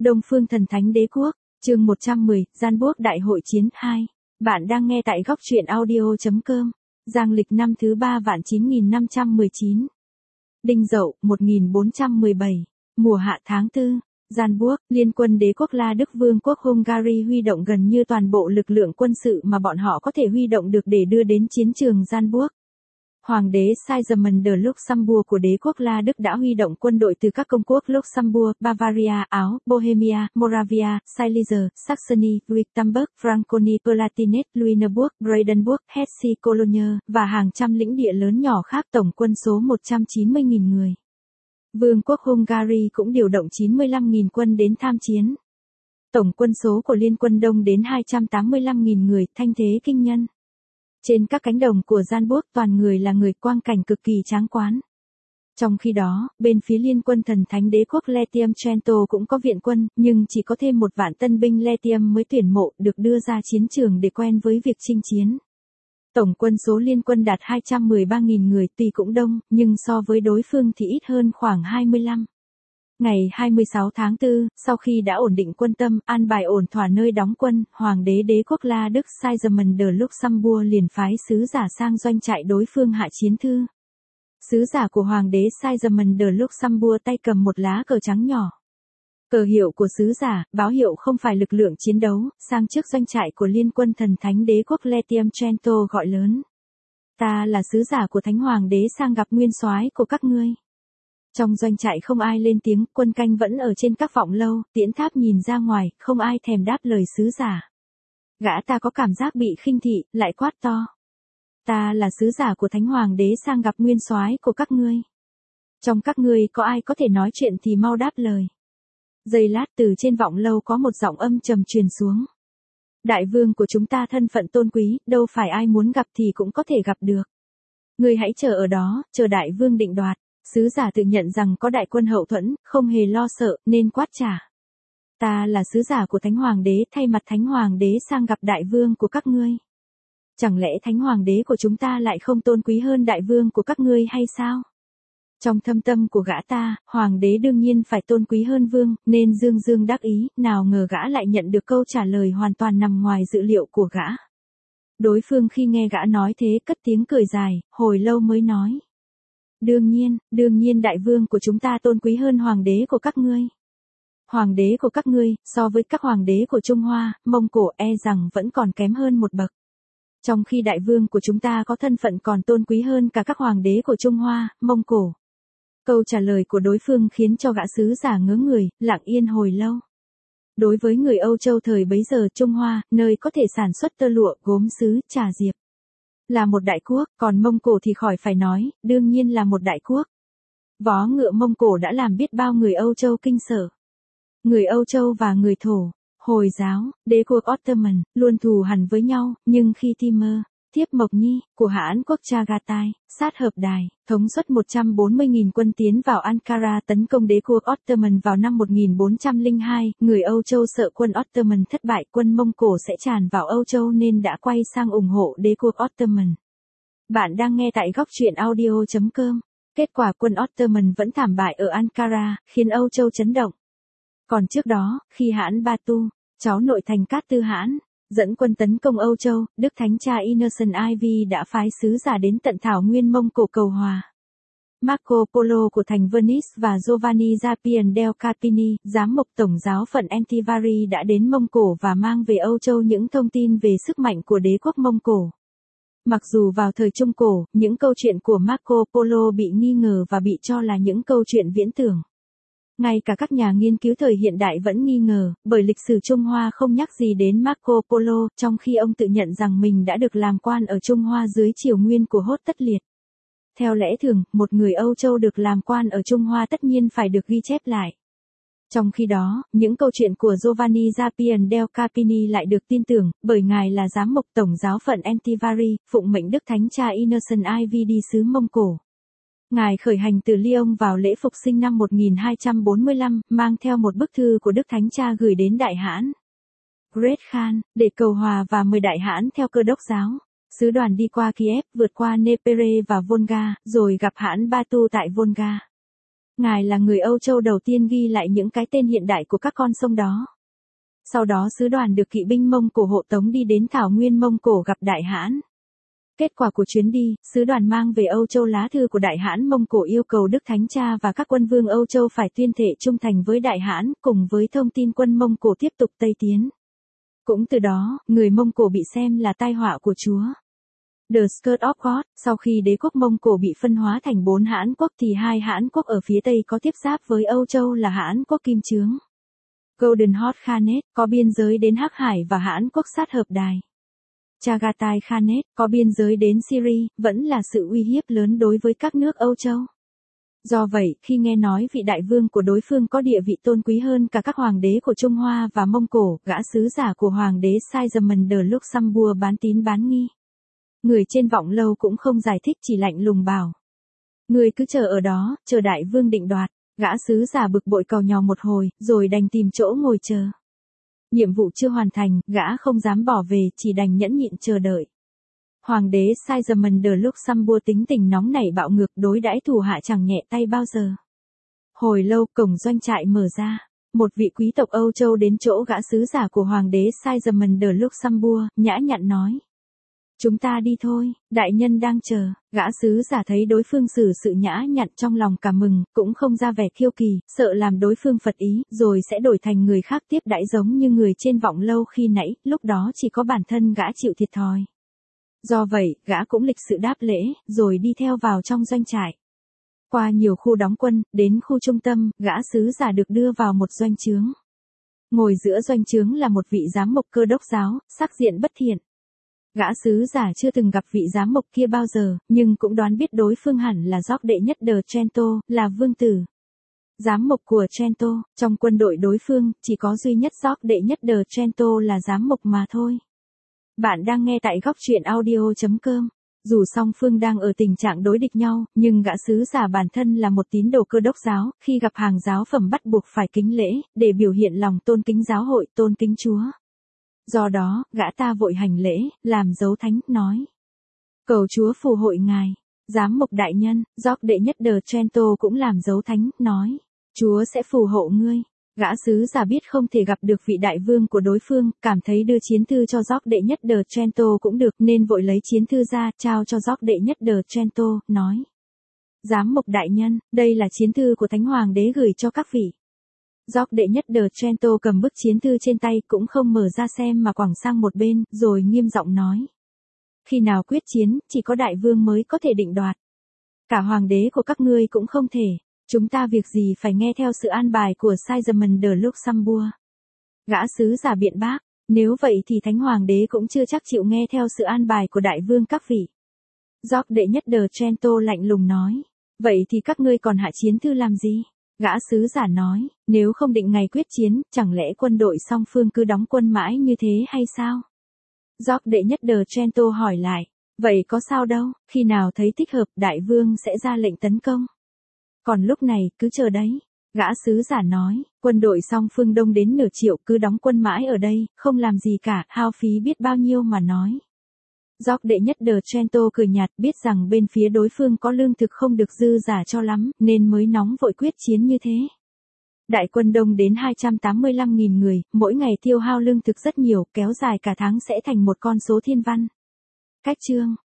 Đông Phương Thần Thánh Đế Quốc, chương 110, Gian Buốc Đại Hội Chiến 2. Bạn đang nghe tại góc truyện audio.com. Giang lịch năm thứ 3 vạn 9519. Đinh Dậu, 1417. Mùa hạ tháng 4. Gian Buốc, Liên quân Đế quốc La Đức Vương quốc Hungary huy động gần như toàn bộ lực lượng quân sự mà bọn họ có thể huy động được để đưa đến chiến trường Gian Buốc. Hoàng đế Sigismund de Luxembourg của đế quốc La Đức đã huy động quân đội từ các công quốc Luxembourg, Bavaria, Áo, Bohemia, Moravia, Silesia, Saxony, Württemberg, Franconie, Palatinate, Lüneburg, Brandenburg, Hesse, Cologne, và hàng trăm lĩnh địa lớn nhỏ khác tổng quân số 190.000 người. Vương quốc Hungary cũng điều động 95.000 quân đến tham chiến. Tổng quân số của Liên quân Đông đến 285.000 người, thanh thế kinh nhân. Trên các cánh đồng của Gian Buốc toàn người là người, quang cảnh cực kỳ tráng quán. Trong khi đó, bên phía Liên quân Thần Thánh Đế quốc Latium Trento cũng có viện quân, nhưng chỉ có thêm 1 vạn tân binh Latium mới tuyển mộ được đưa ra chiến trường để quen với việc chinh chiến. Tổng quân số Liên quân đạt 213.000 người, tuy cũng đông, nhưng so với đối phương thì ít hơn khoảng 25. Ngày 26 tháng 4, sau khi đã ổn định quân tâm, an bài ổn thỏa nơi đóng quân, Hoàng đế Đế quốc La Đức Sigismund de Luxembourg liền phái sứ giả sang doanh trại đối phương hạ chiến thư. Sứ giả của Hoàng đế Sigismund de Luxembourg tay cầm một lá cờ trắng nhỏ. Cờ hiệu của sứ giả, báo hiệu không phải lực lượng chiến đấu, sang trước doanh trại của Liên quân Thần Thánh Đế quốc Latium Trento gọi lớn. Ta là sứ giả của Thánh Hoàng đế sang gặp nguyên soái của các ngươi. Trong doanh trại không ai lên tiếng, quân canh vẫn ở trên các vọng lâu, tiễn tháp nhìn ra ngoài, không ai thèm đáp lời sứ giả. Gã ta có cảm giác bị khinh thị, lại quát to. Ta là sứ giả của Thánh Hoàng đế sang gặp nguyên soái của các ngươi. Trong các ngươi có ai có thể nói chuyện thì mau đáp lời. Giây lát từ trên vọng lâu có một giọng âm trầm truyền xuống. Đại vương của chúng ta thân phận tôn quý, đâu phải ai muốn gặp thì cũng có thể gặp được. Ngươi hãy chờ ở đó, chờ đại vương định đoạt. Sứ giả tự nhận rằng có đại quân hậu thuẫn, không hề lo sợ, nên quát trả. Ta là sứ giả của Thánh Hoàng đế, thay mặt Thánh Hoàng đế sang gặp đại vương của các ngươi. Chẳng lẽ Thánh Hoàng đế của chúng ta lại không tôn quý hơn đại vương của các ngươi hay sao? Trong thâm tâm của gã ta, Hoàng đế đương nhiên phải tôn quý hơn vương, nên dương dương đắc ý, nào ngờ gã lại nhận được câu trả lời hoàn toàn nằm ngoài dự liệu của gã. Đối phương khi nghe gã nói thế cất tiếng cười dài, hồi lâu mới nói. Đương nhiên đại vương của chúng ta tôn quý hơn hoàng đế của các ngươi. Hoàng đế của các ngươi, so với các hoàng đế của Trung Hoa, Mông Cổ rằng vẫn còn kém hơn một bậc. Trong khi đại vương của chúng ta có thân phận còn tôn quý hơn cả các hoàng đế của Trung Hoa, Mông Cổ. Câu trả lời của đối phương khiến cho gã sứ giả ngớ người, lặng yên hồi lâu. Đối với người Âu Châu thời bấy giờ Trung Hoa, nơi có thể sản xuất tơ lụa, gốm sứ, trà diệp. Là một đại quốc, còn Mông Cổ thì khỏi phải nói, đương nhiên là một đại quốc. Vó ngựa Mông Cổ đã làm biết bao người Âu Châu kinh sợ. Người Âu Châu và người Thổ, Hồi giáo, đế quốc Ottoman, luôn thù hằn với nhau, nhưng khi Timur, Thiếp Mộc Nhi, của Hãn quốc Chagatai, sát hợp đài, thống suất 140.000 quân tiến vào Ankara tấn công đế quốc Ottoman vào năm 1402, người Âu Châu sợ quân Ottoman thất bại, quân Mông Cổ sẽ tràn vào Âu Châu nên đã quay sang ủng hộ đế quốc Ottoman. Bạn đang nghe tại góc truyện audio.com. Kết quả quân Ottoman vẫn thảm bại ở Ankara, khiến Âu Châu chấn động. Còn trước đó, khi Hãn Batu, cháu nội thành Cát Tư Hãn, dẫn quân tấn công Âu Châu, Đức Thánh Cha Innocent IV đã phái sứ giả đến tận thảo nguyên Mông Cổ cầu hòa. Marco Polo của thành Venice và Giovanni Zapian del Carpini, giám mục tổng giáo phận Antivari đã đến Mông Cổ và mang về Âu Châu những thông tin về sức mạnh của đế quốc Mông Cổ. Mặc dù vào thời Trung Cổ, những câu chuyện của Marco Polo bị nghi ngờ và bị cho là những câu chuyện viễn tưởng. Ngay cả các nhà nghiên cứu thời hiện đại vẫn nghi ngờ, bởi lịch sử Trung Hoa không nhắc gì đến Marco Polo, trong khi ông tự nhận rằng mình đã được làm quan ở Trung Hoa dưới triều nguyên của Hốt Tất Liệt. Theo lẽ thường, một người Âu Châu được làm quan ở Trung Hoa tất nhiên phải được ghi chép lại. Trong khi đó, những câu chuyện của Giovanni Zapian del Carpini lại được tin tưởng, bởi ngài là giám mục tổng giáo phận Antivari, phụng mệnh Đức Thánh Cha Innocent IV đi xứ Mông Cổ. Ngài khởi hành từ Lyon vào lễ Phục sinh năm 1245, mang theo một bức thư của Đức Thánh Cha gửi đến Đại Hãn Great Khan, để cầu hòa và mời Đại Hãn theo Cơ đốc giáo. Sứ đoàn đi qua Kiev, vượt qua Dnepr và Volga, rồi gặp Hãn Batu tại Volga. Ngài là người Âu Châu đầu tiên ghi lại những cái tên hiện đại của các con sông đó. Sau đó sứ đoàn được kỵ binh Mông Cổ hộ tống đi đến thảo nguyên Mông Cổ gặp Đại Hãn. Kết quả của chuyến đi, sứ đoàn mang về Âu Châu lá thư của Đại Hãn Mông Cổ yêu cầu Đức Thánh Cha và các quân vương Âu Châu phải tuyên thệ trung thành với Đại Hãn, cùng với thông tin quân Mông Cổ tiếp tục Tây tiến. Cũng từ đó, người Mông Cổ bị xem là tai họa của Chúa. The Scourge of God, sau khi đế quốc Mông Cổ bị phân hóa thành 4 Hãn quốc thì 2 Hãn quốc ở phía Tây có tiếp giáp với Âu Châu là Hãn quốc Kim Chướng. Golden Horde Khanate, có biên giới đến Hắc Hải và Hãn quốc sát hợp đài. Chagatai Khanate, có biên giới đến Syria, vẫn là sự uy hiếp lớn đối với các nước Âu Châu. Do vậy, khi nghe nói vị đại vương của đối phương có địa vị tôn quý hơn cả các hoàng đế của Trung Hoa và Mông Cổ, gã sứ giả của hoàng đế Sigismund de Luxembourg bán tín bán nghi. Người trên Vọng Lâu cũng không giải thích, chỉ lạnh lùng bảo: người cứ chờ ở đó, chờ đại vương định đoạt. Gã sứ giả bực bội càu nhàu một hồi, rồi đành tìm chỗ ngồi chờ. Nhiệm vụ chưa hoàn thành, gã không dám bỏ về, chỉ đành nhẫn nhịn chờ đợi. Hoàng đế Sigismund de Luxembourg tính tình nóng nảy bạo ngược, đối đãi thủ hạ chẳng nhẹ tay bao giờ. Hồi lâu, cổng doanh trại mở ra. Một vị quý tộc Âu Châu đến chỗ gã sứ giả của hoàng đế Sigismund de Luxembourg, nhã nhặn nói: chúng ta đi thôi, đại nhân đang chờ. Gã sứ giả thấy đối phương xử sự nhã nhặn trong lòng cảm mừng, cũng không ra vẻ kiêu kỳ, sợ làm đối phương phật ý, rồi sẽ đổi thành người khác tiếp đãi giống như người trên Vọng Lâu khi nãy, lúc đó chỉ có bản thân gã chịu thiệt thòi. Do vậy, gã cũng lịch sự đáp lễ, rồi đi theo vào trong doanh trại. Qua nhiều khu đóng quân, đến khu trung tâm, gã sứ giả được đưa vào một doanh trướng. Ngồi giữa doanh trướng là một vị giám mục Cơ Đốc giáo, sắc diện bất thiện. Gã sứ giả chưa từng gặp vị giám mục kia bao giờ, nhưng cũng đoán biết đối phương hẳn là George đệ nhất de Trento, là vương tử. Giám mục của Trento, trong quân đội đối phương, chỉ có duy nhất George đệ nhất de Trento là giám mục mà thôi. Bạn đang nghe tại góc truyện audio.com. Dù song phương đang ở tình trạng đối địch nhau, nhưng gã sứ giả bản thân là một tín đồ Cơ Đốc giáo, khi gặp hàng giáo phẩm bắt buộc phải kính lễ, để biểu hiện lòng tôn kính giáo hội, tôn kính Chúa. Do đó, gã ta vội hành lễ, làm dấu thánh, nói: cầu Chúa phù hộ ngài. Giám mục đại nhân, George đệ nhất de Trento cũng làm dấu thánh, nói: Chúa sẽ phù hộ ngươi. Gã sứ giả biết không thể gặp được vị đại vương của đối phương, cảm thấy đưa chiến thư cho George đệ nhất de Trento cũng được, nên vội lấy chiến thư ra, trao cho George đệ nhất de Trento, nói: giám mục đại nhân, đây là chiến thư của Thánh Hoàng đế gửi cho các vị. George đệ nhất de Trento cầm bức chiến thư trên tay, cũng không mở ra xem mà quẳng sang một bên, rồi nghiêm giọng nói: khi nào quyết chiến, chỉ có đại vương mới có thể định đoạt. Cả hoàng đế của các ngươi cũng không thể. Chúng ta việc gì phải nghe theo sự an bài của Sigismund de Luxembourg. Gã sứ giả biện bác: nếu vậy thì Thánh Hoàng đế cũng chưa chắc chịu nghe theo sự an bài của đại vương các vị. George đệ nhất de Trento lạnh lùng nói: vậy thì các ngươi còn hạ chiến thư làm gì? Gã sứ giả nói: nếu không định ngày quyết chiến, chẳng lẽ quân đội song phương cứ đóng quân mãi như thế hay sao? George đệ nhất de Trento hỏi lại: vậy có sao đâu, khi nào thấy thích hợp, đại vương sẽ ra lệnh tấn công. Còn lúc này, cứ chờ đấy. Gã sứ giả nói: quân đội song phương đông đến nửa triệu, cứ đóng quân mãi ở đây, không làm gì cả, hao phí biết bao nhiêu mà nói. George đệ nhất de Trento cười nhạt, biết rằng bên phía đối phương có lương thực không được dư giả cho lắm, nên mới nóng vội quyết chiến như thế. Đại quân đông đến 285.000 người, mỗi ngày tiêu hao lương thực rất nhiều, kéo dài cả tháng sẽ thành một con số thiên văn. Cách chương